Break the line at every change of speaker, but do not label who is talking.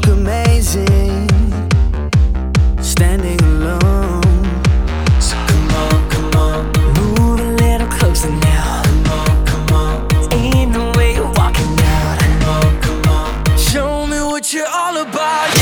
look amazing, standing alone. So come on, move a little closer now. Come on, ain't no way you're walking out. Come on, show me what you're all about.